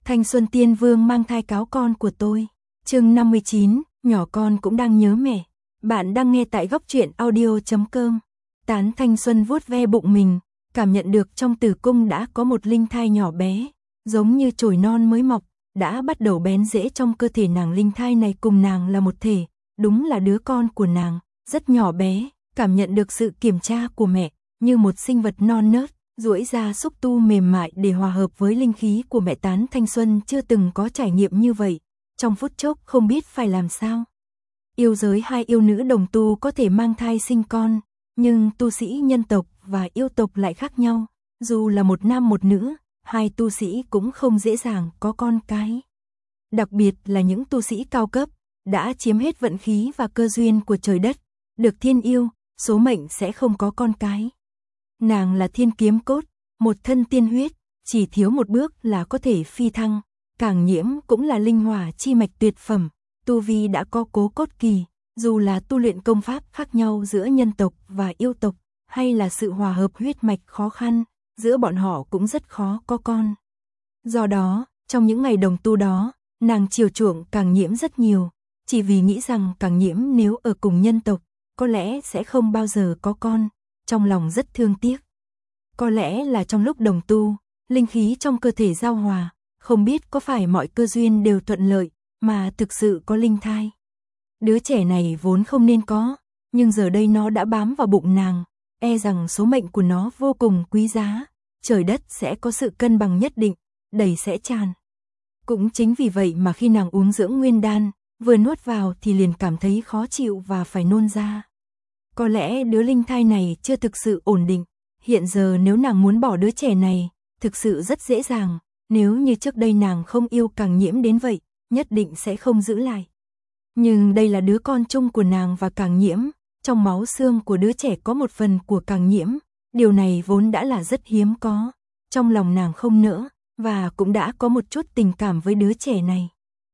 Thanh Xuân Tiên Vương mang thai cáo con của tôi. Chương 59, nhỏ con cũng đang nhớ mẹ. Bạn đang nghe tại góc truyện audio.com. Tán Thanh Xuân vuốt ve bụng mình, cảm nhận được trong tử cung đã có một linh thai nhỏ bé, giống như chồi non mới mọc, đã bắt đầu bén rễ trong cơ thể nàng. Linh thai này cùng nàng là một thể, đúng là đứa con của nàng, rất nhỏ bé, cảm nhận được sự kiểm tra của mẹ, như một sinh vật non nớt, duỗi ra xúc tu mềm mại để hòa hợp với linh khí của mẹ. Tán Thanh Xuân chưa từng có trải nghiệm như vậy, trong phút chốc không biết phải làm sao. Yêu giới hai yêu nữ đồng tu có thể mang thai sinh con, nhưng tu sĩ nhân tộc và yêu tộc lại khác nhau, dù là một nam một nữ, hai tu sĩ cũng không dễ dàng có con cái. Đặc biệt là những tu sĩ cao cấp, đã chiếm hết vận khí và cơ duyên của trời đất, được thiên yêu, số mệnh sẽ không có con cái. Nàng là thiên kiếm cốt, một thân tiên huyết, chỉ thiếu một bước là có thể phi thăng. Càng Nhiễm cũng là linh hỏa chi mạch tuyệt phẩm, tu vi đã có cố cốt kỳ, dù là tu luyện công pháp khác nhau giữa nhân tộc và yêu tộc, hay là sự hòa hợp huyết mạch khó khăn, giữa bọn họ cũng rất khó có con. Do đó, trong những ngày đồng tu đó, nàng chiều chuộng Càng Nhiễm rất nhiều, chỉ vì nghĩ rằng Càng Nhiễm nếu ở cùng nhân tộc, có lẽ sẽ không bao giờ có con, trong lòng rất thương tiếc. Có lẽ là trong lúc đồng tu, linh khí trong cơ thể giao hòa, không biết có phải mọi cơ duyên đều thuận lợi, mà thực sự có linh thai. Đứa trẻ này vốn không nên có, nhưng giờ đây nó đã bám vào bụng nàng, e rằng số mệnh của nó vô cùng quý giá, trời đất sẽ có sự cân bằng nhất định, đầy sẽ tràn. Cũng chính vì vậy mà khi nàng uống dưỡng nguyên đan, vừa nuốt vào thì liền cảm thấy khó chịu và phải nôn ra. Có lẽ đứa linh thai này chưa thực sự ổn định, hiện giờ nếu nàng muốn bỏ đứa trẻ này, thực sự rất dễ dàng, nếu như trước đây nàng không yêu Càng Nhiễm đến vậy, nhất định sẽ không giữ lại. Nhưng đây là đứa con chung của nàng và Càng Nhiễm, trong máu xương của đứa trẻ có một phần của Càng Nhiễm, điều này vốn đã là rất hiếm có, trong lòng nàng không nỡ, và cũng đã có một chút tình cảm với đứa trẻ này.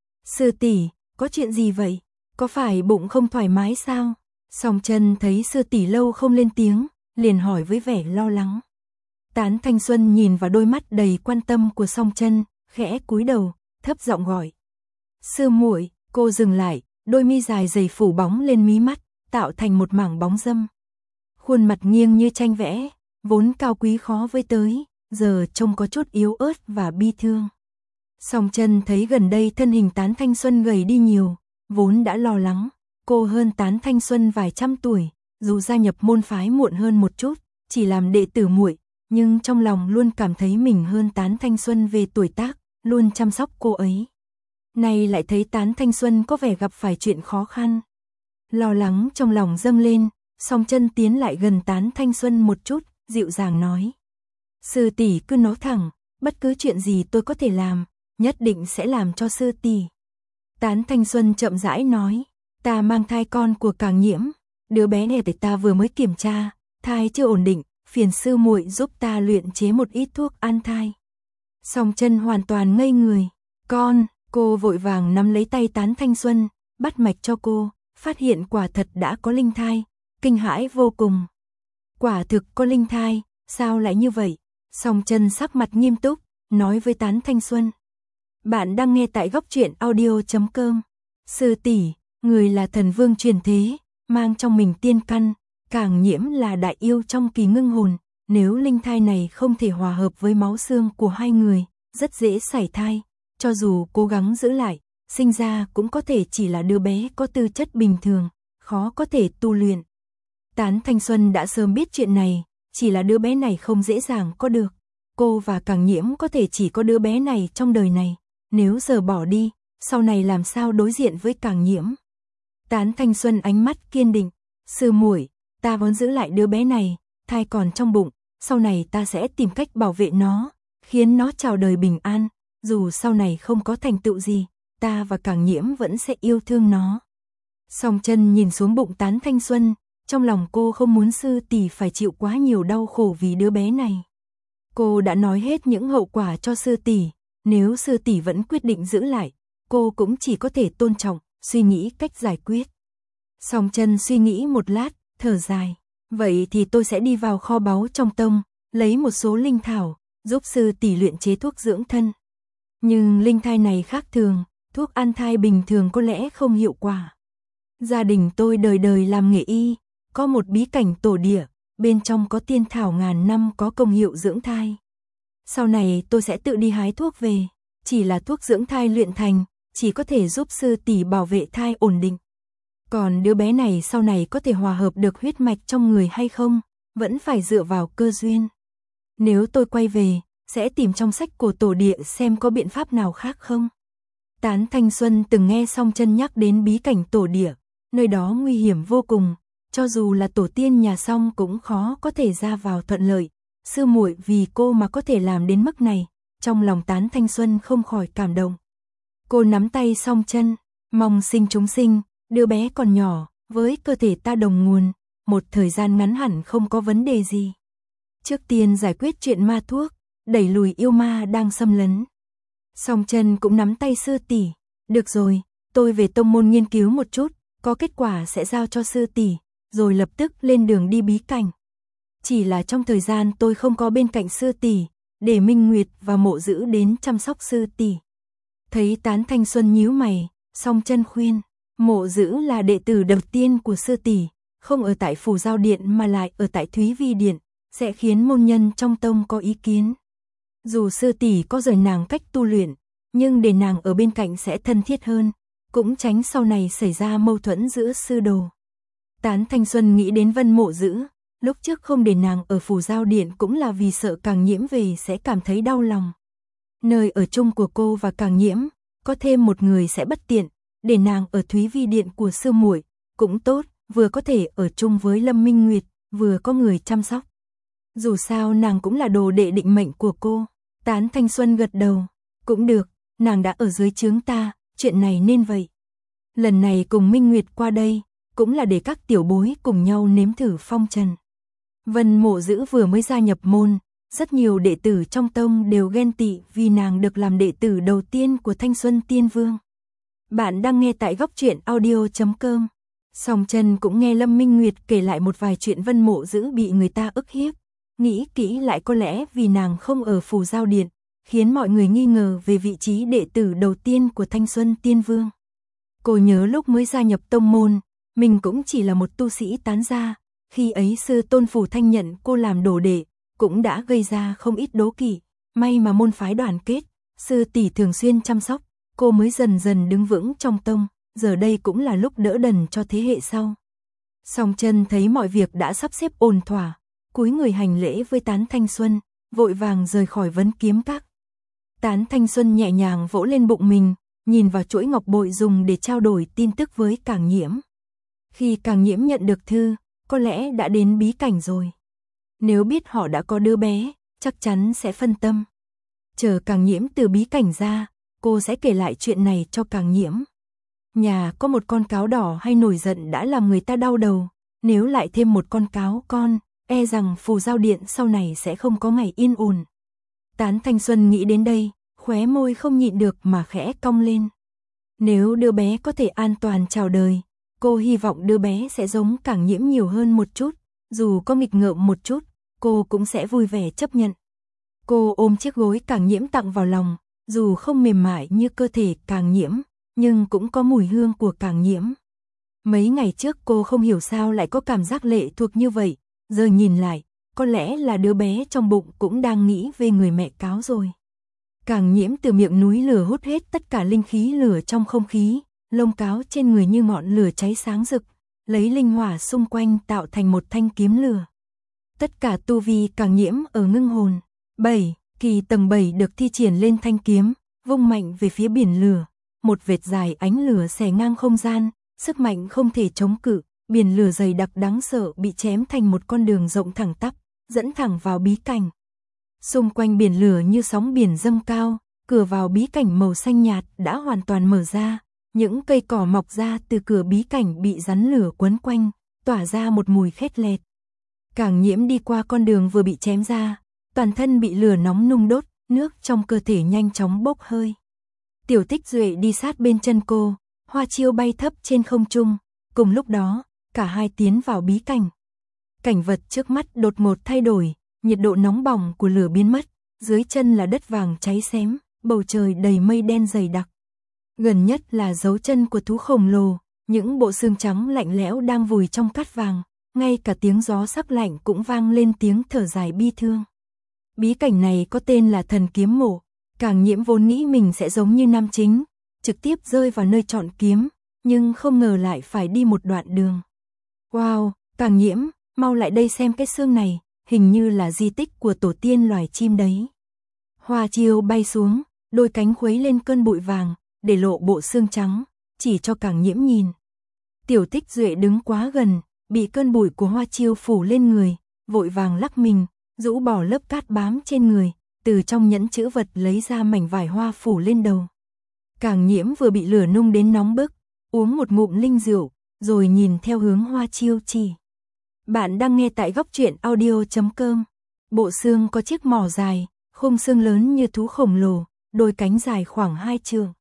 Sư tỷ, có chuyện gì vậy? Có phải bụng không thoải mái sao? Song Chân thấy sư tỷ lâu không lên tiếng, liền hỏi với vẻ lo lắng. Tán Thanh Xuân nhìn vào đôi mắt đầy quan tâm của Song Chân, khẽ cúi đầu, thấp giọng gọi. Sư muội. Cô dừng lại, đôi mi dài dày phủ bóng lên mí mắt, tạo thành một mảng bóng râm. Khuôn mặt nghiêng như tranh vẽ, vốn cao quý khó với tới, giờ trông có chút yếu ớt và bi thương. Song Chân thấy gần đây thân hình Tán Thanh Xuân gầy đi nhiều, vốn đã lo lắng, cô hơn Tán Thanh Xuân vài trăm tuổi, dù gia nhập môn phái muộn hơn một chút, chỉ làm đệ tử muội, nhưng trong lòng luôn cảm thấy mình hơn Tán Thanh Xuân về tuổi tác, luôn chăm sóc cô ấy. Nay lại thấy Tán Thanh Xuân có vẻ gặp phải chuyện khó khăn. Lo lắng trong lòng dâng lên, Song Chân tiến lại gần Tán Thanh Xuân một chút, dịu dàng nói. Sư tỷ cứ nói thẳng, bất cứ chuyện gì tôi có thể làm, nhất định sẽ làm cho sư tỷ. Tán Thanh Xuân chậm rãi nói, ta mang thai con của Càng Nhiễm, đứa bé này ta vừa mới kiểm tra, thai chưa ổn định, phiền sư muội giúp ta luyện chế một ít thuốc an thai. Song Chân hoàn toàn ngây người, cô vội vàng nắm lấy tay Tán Thanh Xuân, bắt mạch cho cô, phát hiện quả thật đã có linh thai, kinh hãi vô cùng. Quả thực có linh thai, sao lại như vậy? Song Chân sắc mặt nghiêm túc, nói với Tán Thanh Xuân. Bạn đang nghe tại góc truyện audio.com. Sư tỷ, người là thần vương truyền thế, mang trong mình tiên căn, Càng Nhiễm là đại yêu trong kỳ ngưng hồn, nếu linh thai này không thể hòa hợp với máu xương của hai người, rất dễ sảy thai. Cho dù cố gắng giữ lại, sinh ra cũng có thể chỉ là đứa bé có tư chất bình thường, khó có thể tu luyện. Tán Thanh Xuân đã sớm biết chuyện này, chỉ là đứa bé này không dễ dàng có được. Cô và Càng Nhiễm có thể chỉ có đứa bé này trong đời này, nếu giờ bỏ đi, sau này làm sao đối diện với Càng Nhiễm. Tán Thanh Xuân ánh mắt kiên định, sư muội, ta muốn giữ lại đứa bé này, thai còn trong bụng, sau này ta sẽ tìm cách bảo vệ nó, khiến nó chào đời bình an. Dù sau này không có thành tựu gì, ta và Càng Nhiễm vẫn sẽ yêu thương nó. Song Chân nhìn xuống bụng Tán Thanh Xuân, trong lòng cô không muốn sư tỷ phải chịu quá nhiều đau khổ vì đứa bé này. Cô đã nói hết những hậu quả cho sư tỷ, nếu sư tỷ vẫn quyết định giữ lại, cô cũng chỉ có thể tôn trọng, suy nghĩ cách giải quyết. Song Chân suy nghĩ một lát, thở dài, vậy thì tôi sẽ đi vào kho báu trong tông, lấy một số linh thảo, giúp sư tỷ luyện chế thuốc dưỡng thân. Nhưng linh thai này khác thường, thuốc an thai bình thường có lẽ không hiệu quả. Gia đình tôi đời đời làm nghề y, có một bí cảnh tổ địa, bên trong có tiên thảo ngàn năm có công hiệu dưỡng thai. Sau này tôi sẽ tự đi hái thuốc về, chỉ là thuốc dưỡng thai luyện thành, chỉ có thể giúp sư tỷ bảo vệ thai ổn định. Còn đứa bé này sau này có thể hòa hợp được huyết mạch trong người hay không, vẫn phải dựa vào cơ duyên. Nếu tôi quay về, sẽ tìm trong sách của tổ địa xem có biện pháp nào khác không. Tán Thanh Xuân từng nghe Song Chân nhắc đến bí cảnh tổ địa, nơi đó nguy hiểm vô cùng, cho dù là tổ tiên nhà Song cũng khó có thể ra vào thuận lợi. Sư muội vì cô mà có thể làm đến mức này, trong lòng Tán Thanh Xuân không khỏi cảm động. Cô nắm tay Song Chân, mong sinh chúng sinh, đứa bé còn nhỏ, với cơ thể ta đồng nguồn, một thời gian ngắn hẳn không có vấn đề gì. Trước tiên giải quyết chuyện ma thuốc, đẩy lùi yêu ma đang xâm lấn. Song Chân cũng nắm tay sư tỷ, được rồi, tôi về tông môn nghiên cứu một chút, có kết quả sẽ giao cho sư tỷ, rồi lập tức lên đường đi bí cảnh. Chỉ là trong thời gian tôi không có bên cạnh sư tỷ, để Minh Nguyệt và Mộ Dữ đến chăm sóc sư tỷ. Thấy Tán Thanh Xuân nhíu mày, Song Chân khuyên, Mộ Dữ là đệ tử đầu tiên của sư tỷ, không ở tại Phù Giao Điện mà lại ở tại Thúy Vi Điện, sẽ khiến môn nhân trong tông có ý kiến. Dù sư tỷ có rời nàng cách tu luyện, nhưng để nàng ở bên cạnh sẽ thân thiết hơn, cũng tránh sau này xảy ra mâu thuẫn giữa sư đồ. Tán Thanh Xuân nghĩ đến Vân Mộ Dữ, lúc trước không để nàng ở Phù Giao Điện cũng là vì sợ Càng Nhiễm về sẽ cảm thấy đau lòng. Nơi ở chung của cô và Càng Nhiễm, có thêm một người sẽ bất tiện, để nàng ở Thúy Vi Điện của sư muội cũng tốt, vừa có thể ở chung với Lâm Minh Nguyệt, vừa có người chăm sóc. Dù sao nàng cũng là đồ đệ định mệnh của cô. Tán Thanh Xuân gật đầu, cũng được, nàng đã ở dưới trướng ta, chuyện này nên vậy. Lần này cùng Minh Nguyệt qua đây, cũng là để các tiểu bối cùng nhau nếm thử phong trần. Vân Mộ Dữ vừa mới gia nhập môn, rất nhiều đệ tử trong tông đều ghen tị vì nàng được làm đệ tử đầu tiên của Thanh Xuân Tiên Vương. Bạn đang nghe tại Góc Truyện Audio.com. Song Chân cũng nghe Lâm Minh Nguyệt kể lại một vài chuyện Vân Mộ Dữ bị người ta ức hiếp. Nghĩ kỹ lại có lẽ vì nàng không ở Phù Giao Điện, khiến mọi người nghi ngờ về vị trí đệ tử đầu tiên của Thanh Xuân Tiên Vương. Cô nhớ lúc mới gia nhập tông môn, mình cũng chỉ là một tu sĩ tán gia, khi ấy sư tôn Phủ Thanh nhận cô làm đồ đệ, cũng đã gây ra không ít đố kỵ, may mà môn phái đoàn kết, sư tỷ thường xuyên chăm sóc, cô mới dần dần đứng vững trong tông, giờ đây cũng là lúc đỡ đần cho thế hệ sau. Song Chân thấy mọi việc đã sắp xếp ổn thỏa, cúi người hành lễ với Tán Thanh Xuân, vội vàng rời khỏi Vấn Kiếm Các. Tán Thanh Xuân nhẹ nhàng vỗ lên bụng mình, nhìn vào chuỗi ngọc bội dùng để trao đổi tin tức với Càng Nhiễm. Khi Càng Nhiễm nhận được thư, có lẽ đã đến bí cảnh rồi. Nếu biết họ đã có đứa bé, chắc chắn sẽ phân tâm. Chờ Càng Nhiễm từ bí cảnh ra, cô sẽ kể lại chuyện này cho Càng Nhiễm. Nhà có một con cáo đỏ hay nổi giận đã làm người ta đau đầu, nếu lại thêm một con cáo con, e rằng Phù Giao Điện sau này sẽ không có ngày yên ổn. Tán Thanh Xuân nghĩ đến đây, khóe môi không nhịn được mà khẽ cong lên. Nếu đứa bé có thể an toàn chào đời, cô hy vọng đứa bé sẽ giống Càng Nhiễm nhiều hơn một chút, dù có nghịch ngợm một chút, cô cũng sẽ vui vẻ chấp nhận. Cô ôm chiếc gối Càng Nhiễm tặng vào lòng, dù không mềm mại như cơ thể Càng Nhiễm, nhưng cũng có mùi hương của Càng Nhiễm. Mấy ngày trước cô không hiểu sao lại có cảm giác lệ thuộc như vậy, giờ nhìn lại, có lẽ là đứa bé trong bụng cũng đang nghĩ về người mẹ cáo rồi. Càng Nhiễm từ miệng núi lửa hút hết tất cả linh khí lửa trong không khí, lông cáo trên người như ngọn lửa cháy sáng rực, lấy linh hỏa xung quanh tạo thành một thanh kiếm lửa. Tất cả tu vi Càng Nhiễm ở ngưng hồn. 7, kỳ tầng 7 được thi triển lên thanh kiếm, vung mạnh về phía biển lửa. Một vệt dài ánh lửa xẻ ngang không gian, sức mạnh không thể chống cự, biển lửa dày đặc đáng sợ bị chém thành một con đường rộng thẳng tắp, dẫn thẳng vào bí cảnh. Xung quanh biển lửa như sóng biển dâng cao, cửa vào bí cảnh màu xanh nhạt đã hoàn toàn mở ra, những cây cỏ mọc ra từ cửa bí cảnh bị rắn lửa quấn quanh, tỏa ra một mùi khét lẹt. Càng Nhiễm đi qua con đường vừa bị chém ra, toàn thân bị lửa nóng nung đốt, nước trong cơ thể nhanh chóng bốc hơi. Tiểu Tích Duệ đi sát bên chân cô, hoa chiêu bay thấp trên không trung, cùng lúc đó, cả hai tiến vào bí cảnh. Cảnh vật trước mắt đột ngột thay đổi, nhiệt độ nóng bỏng của lửa biến mất, dưới chân là đất vàng cháy xém, bầu trời đầy mây đen dày đặc. Gần nhất là dấu chân của thú khổng lồ, những bộ xương trắng lạnh lẽo đang vùi trong cát vàng, ngay cả tiếng gió sắc lạnh cũng vang lên tiếng thở dài bi thương. Bí cảnh này có tên là Thần Kiếm Mộ, Càng Nhiễm vốn nghĩ mình sẽ giống như nam chính, trực tiếp rơi vào nơi chọn kiếm, nhưng không ngờ lại phải đi một đoạn đường. Wow, Càng Nhiễm, mau lại đây xem cái xương này, hình như là di tích của tổ tiên loài chim đấy. Hoa Chiêu bay xuống, đôi cánh khuấy lên cơn bụi vàng, để lộ bộ xương trắng, chỉ cho Càng Nhiễm nhìn. Tiểu Tích Duệ đứng quá gần, bị cơn bụi của Hoa Chiêu phủ lên người, vội vàng lắc mình, rũ bỏ lớp cát bám trên người, từ trong nhẫn chữ vật lấy ra mảnh vải hoa phủ lên đầu. Càng Nhiễm vừa bị lửa nung đến nóng bức, uống một ngụm linh rượu, rồi nhìn theo hướng Hoa Chiêu chỉ. Bạn đang nghe tại góc truyện audio.com. Bộ xương có chiếc mỏ dài, khung xương lớn như thú khổng lồ, đôi cánh dài khoảng 2 trượng.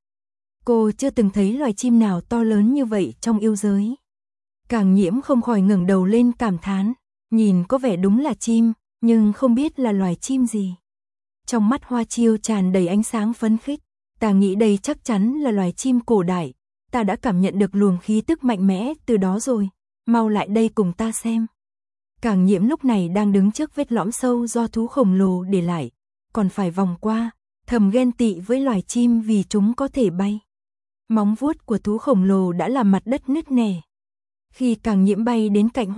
Cô chưa từng thấy loài chim nào to lớn như vậy trong yêu giới. Càng Nhiễm không khỏi ngẩng đầu lên cảm thán, nhìn có vẻ đúng là chim, nhưng không biết là loài chim gì. Trong mắt Hoa Chiêu tràn đầy ánh sáng phấn khích, ta nghĩ đây chắc chắn là loài chim cổ đại, ta đã cảm nhận được luồng khí tức mạnh mẽ từ đó rồi, mau lại đây cùng ta xem. Càng Nhiễm lúc này đang đứng trước vết lõm sâu do thú khổng lồ để lại, còn phải vòng qua, thầm ghen tị với loài chim vì chúng có thể bay. Móng vuốt của thú khổng lồ đã làm mặt đất nứt nẻ. Khi Càng Nhiễm bay đến cạnh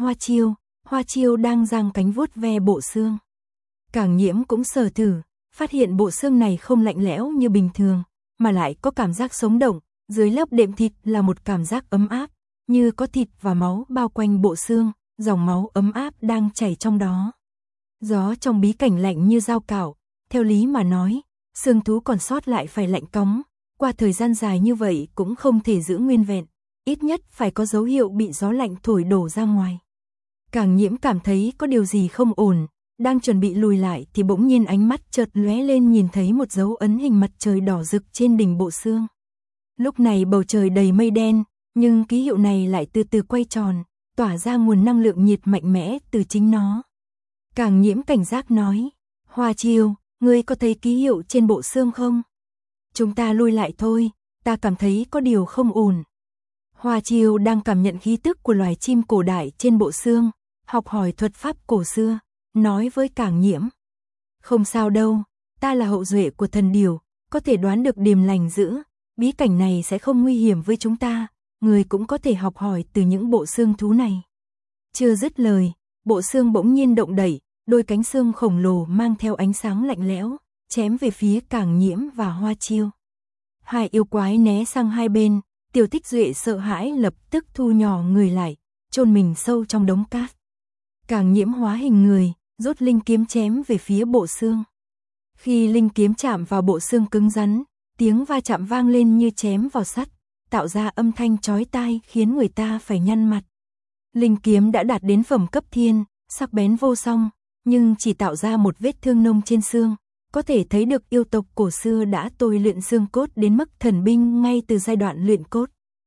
Hoa Chiêu đang giang cánh vuốt ve bộ xương. Càng Nhiễm cũng sờ thử, phát hiện bộ xương này không lạnh lẽo như bình thường, mà lại có cảm giác sống động, dưới lớp đệm thịt là một cảm giác ấm áp, như có thịt và máu bao quanh bộ xương, dòng máu ấm áp đang chảy trong đó. Gió trong bí cảnh lạnh như dao cạo, theo lý mà nói, xương thú còn sót lại phải lạnh cóng, qua thời gian dài như vậy cũng không thể giữ nguyên vẹn, ít nhất phải có dấu hiệu bị gió lạnh thổi đổ ra ngoài. Càng Nhiễm cảm thấy có điều gì không ổn, đang chuẩn bị lùi lại thì bỗng nhiên ánh mắt chợt lóe lên nhìn thấy một dấu ấn hình mặt trời đỏ rực trên đỉnh bộ xương. Lúc này bầu trời đầy mây đen, nhưng ký hiệu này lại từ từ quay tròn, tỏa ra nguồn năng lượng nhiệt mạnh mẽ từ chính nó. Càng Nhiễm cảnh giác nói, Hoa Chiêu, ngươi có thấy ký hiệu trên bộ xương không? Chúng ta lui lại thôi, ta cảm thấy có điều không ổn. Hoa Chiêu đang cảm nhận khí tức của loài chim cổ đại trên bộ xương, học hỏi thuật pháp cổ xưa, nói với Càng Nhiễm. Không sao đâu, ta là hậu duệ của thần điểu, có thể đoán được điềm lành dữ, bí cảnh này sẽ không nguy hiểm với chúng ta, người cũng có thể học hỏi từ những bộ xương thú này. Chưa dứt lời, bộ xương bỗng nhiên động đẩy, đôi cánh xương khổng lồ mang theo ánh sáng lạnh lẽo, chém về phía Càng Nhiễm và Hoa Chiêu. Hai yêu quái né sang hai bên, Tiểu Tích Duệ sợ hãi lập tức thu nhỏ người lại, chôn mình sâu trong đống cát. Càng Nhiễm hóa hình người, rút linh kiếm chém về phía bộ xương. Khi linh kiếm chạm vào bộ xương cứng rắn, tiếng va chạm vang lên như chém vào sắt, tạo ra âm thanh chói tai khiến người ta phải nhăn mặt. Linh kiếm đã đạt đến phẩm cấp thiên, sắc bén vô song, nhưng chỉ tạo ra một vết thương nông trên xương, có thể thấy được yêu tộc cổ xưa đã tôi luyện xương cốt đến mức thần binh ngay từ giai đoạn luyện cốt.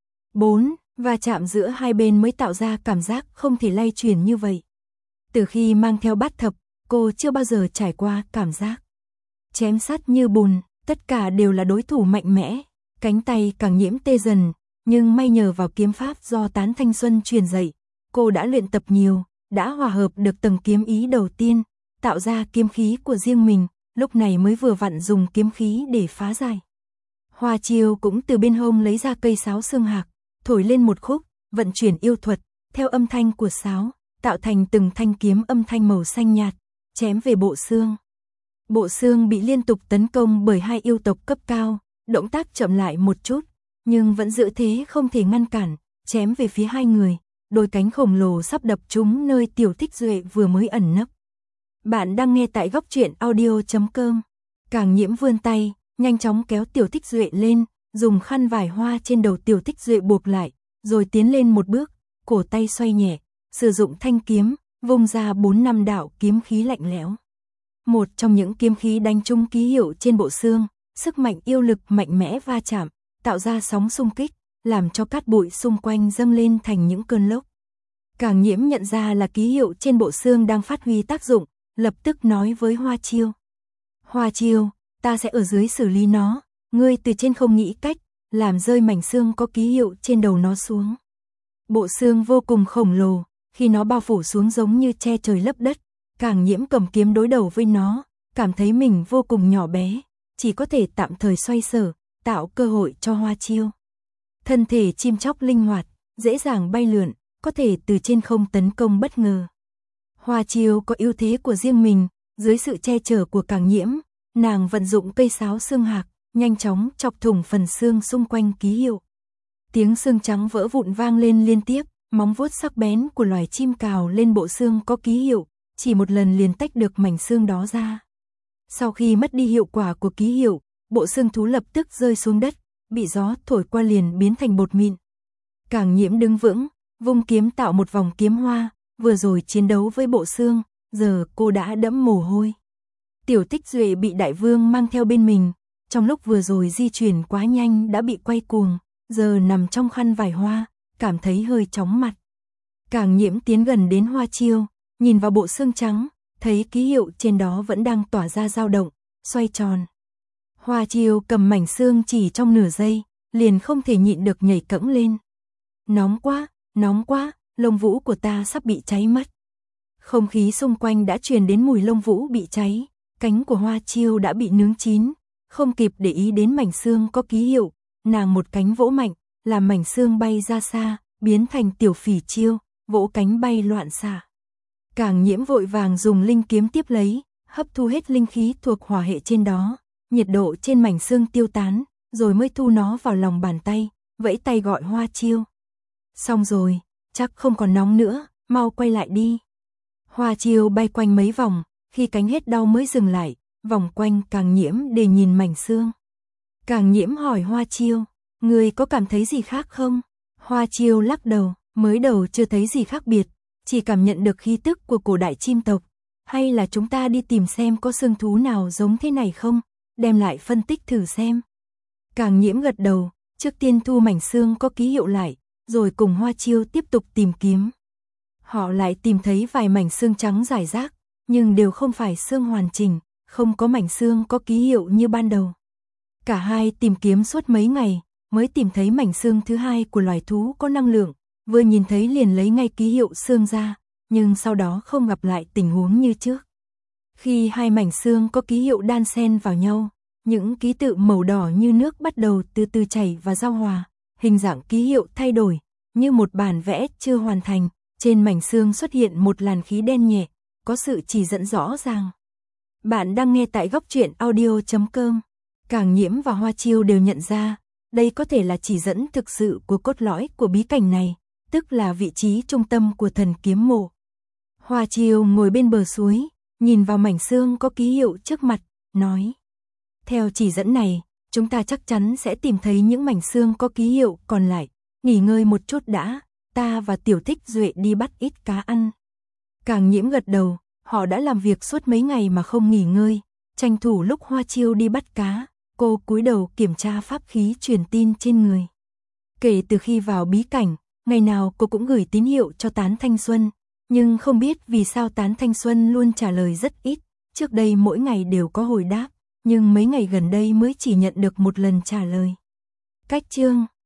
4. Va chạm giữa hai bên mới tạo ra cảm giác không thể lay chuyển như vậy. Từ khi mang theo bát thập, cô chưa bao giờ trải qua cảm giác chém sắt như bùn, tất cả đều là đối thủ mạnh mẽ. Cánh tay Càng Nhiễm tê dần, nhưng may nhờ vào kiếm pháp do Tán Thanh Xuân truyền dạy, cô đã luyện tập nhiều, đã hòa hợp được tầng kiếm ý đầu tiên, tạo ra kiếm khí của riêng mình, lúc này mới vừa vặn dùng kiếm khí để phá giải. Hoa Chiêu cũng từ bên hông lấy ra cây sáo xương hạc, thổi lên một khúc, vận chuyển yêu thuật, theo âm thanh của sáo, tạo thành từng thanh kiếm âm thanh màu xanh nhạt, chém về bộ xương. Bộ xương bị liên tục tấn công bởi hai yêu tộc cấp cao, động tác chậm lại một chút, nhưng vẫn giữ thế không thể ngăn cản, chém về phía hai người, đôi cánh khổng lồ sắp đập trúng nơi Tiểu Tích Duệ vừa mới ẩn nấp. Bạn đang nghe tại góc truyện audio.com. Càng Nhiễm vươn tay, nhanh chóng kéo Tiểu Tích Duệ lên, dùng khăn vải hoa trên đầu Tiểu Tích Duệ buộc lại, rồi tiến lên một bước, cổ tay xoay nhẹ, sử dụng thanh kiếm, vung ra 4-5 đạo kiếm khí lạnh lẽo. Một trong những kiếm khí đánh trúng ký hiệu trên bộ xương, sức mạnh yêu lực mạnh mẽ va chạm, tạo ra sóng xung kích, làm cho cát bụi xung quanh dâng lên thành những cơn lốc. Càng Nhiễm nhận ra là ký hiệu trên bộ xương đang phát huy tác dụng, lập tức nói với Hoa Chiêu. Hoa Chiêu, ta sẽ ở dưới xử lý nó, ngươi từ trên không nghĩ cách, làm rơi mảnh xương có ký hiệu trên đầu nó xuống. Bộ xương vô cùng khổng lồ, khi nó bao phủ xuống giống như che trời lấp đất, Càng Nhiễm cầm kiếm đối đầu với nó, cảm thấy mình vô cùng nhỏ bé, chỉ có thể tạm thời xoay sở, tạo cơ hội cho Hoa Chiêu. Thân thể chim chóc linh hoạt, dễ dàng bay lượn, có thể từ trên không tấn công bất ngờ. Hoa Chiêu có ưu thế của riêng mình, dưới sự che chở của Càng Nhiễm, nàng vận dụng cây sáo xương hạc, nhanh chóng chọc thủng phần xương xung quanh ký hiệu. Tiếng xương trắng vỡ vụn vang lên liên tiếp, móng vuốt sắc bén của loài chim cào lên bộ xương có ký hiệu, chỉ một lần liền tách được mảnh xương đó ra. Sau khi mất đi hiệu quả của ký hiệu, bộ xương thú lập tức rơi xuống đất, bị gió thổi qua liền biến thành bột mịn. Càng Nhiễm đứng vững, vung kiếm tạo một vòng kiếm hoa, vừa rồi chiến đấu với bộ xương, giờ cô đã đẫm mồ hôi. Tiểu Tích Duệ bị đại vương mang theo bên mình, trong lúc vừa rồi di chuyển quá nhanh đã bị quay cuồng, giờ nằm trong khăn vải hoa, cảm thấy hơi chóng mặt. Càng Nhiễm tiến gần đến Hoa Chiêu, nhìn vào bộ xương trắng, thấy ký hiệu trên đó vẫn đang tỏa ra dao động, xoay tròn. Hoa Chiêu cầm mảnh xương chỉ trong nửa giây, liền không thể nhịn được nhảy cẫng lên. Nóng quá, lông vũ của ta sắp bị cháy mất. Không khí xung quanh đã truyền đến mùi lông vũ bị cháy, cánh của Hoa Chiêu đã bị nướng chín, không kịp để ý đến mảnh xương có ký hiệu, nàng một cánh vỗ mạnh, làm mảnh xương bay ra xa, biến thành tiểu phỉ chiêu, vỗ cánh bay loạn xạ. Càng Nhiễm vội vàng dùng linh kiếm tiếp lấy, hấp thu hết linh khí thuộc hỏa hệ trên đó, nhiệt độ trên mảnh xương tiêu tán, rồi mới thu nó vào lòng bàn tay, vẫy tay gọi Hoa Chiêu. Xong rồi, chắc không còn nóng nữa, mau quay lại đi. Hoa Chiêu bay quanh mấy vòng, khi cánh hết đau mới dừng lại, vòng quanh Càng Nhiễm để nhìn mảnh xương. Càng Nhiễm hỏi Hoa Chiêu, người có cảm thấy gì khác không? Hoa Chiêu lắc đầu, mới đầu chưa thấy gì khác biệt, chỉ cảm nhận được khí tức của cổ đại chim tộc. Hay là chúng ta đi tìm xem có xương thú nào giống thế này không, đem lại phân tích thử xem. Càng Nhiễm gật đầu, trước tiên thu mảnh xương có ký hiệu lại, rồi cùng Hoa Chiêu tiếp tục tìm kiếm. Họ lại tìm thấy vài mảnh xương trắng rải rác, nhưng đều không phải xương hoàn chỉnh, không có mảnh xương có ký hiệu như ban đầu. Cả hai tìm kiếm suốt mấy ngày, mới tìm thấy mảnh xương thứ hai của loài thú có năng lượng, vừa nhìn thấy liền lấy ngay ký hiệu xương ra, nhưng sau đó không gặp lại tình huống như trước. Khi hai mảnh xương có ký hiệu đan xen vào nhau, những ký tự màu đỏ như nước bắt đầu từ từ chảy và giao hòa, hình dạng ký hiệu thay đổi, như một bản vẽ chưa hoàn thành, trên mảnh xương xuất hiện một làn khí đen nhẹ, có sự chỉ dẫn rõ ràng. Bạn đang nghe tại Góc Truyện Audio.com. Càng Nhiễm và Hoa Chiêu đều nhận ra, đây có thể là chỉ dẫn thực sự của cốt lõi của bí cảnh này, tức là vị trí trung tâm của thần kiếm mộ. Hoa Chiêu ngồi bên bờ suối, nhìn vào mảnh xương có ký hiệu trước mặt, nói: theo chỉ dẫn này, chúng ta chắc chắn sẽ tìm thấy những mảnh xương có ký hiệu còn lại, nghỉ ngơi một chút đã, ta và Tiểu Tích Duệ đi bắt ít cá ăn. Càng Nhiễm gật đầu, họ đã làm việc suốt mấy ngày mà không nghỉ ngơi, tranh thủ lúc Hoa Chiêu đi bắt cá, cô cúi đầu kiểm tra pháp khí truyền tin trên người. Kể từ khi vào bí cảnh, ngày nào cô cũng gửi tín hiệu cho Tán Thanh Xuân, nhưng không biết vì sao Tán Thanh Xuân luôn trả lời rất ít, trước đây mỗi ngày đều có hồi đáp, nhưng mấy ngày gần đây mới chỉ nhận được một lần trả lời. Cách chương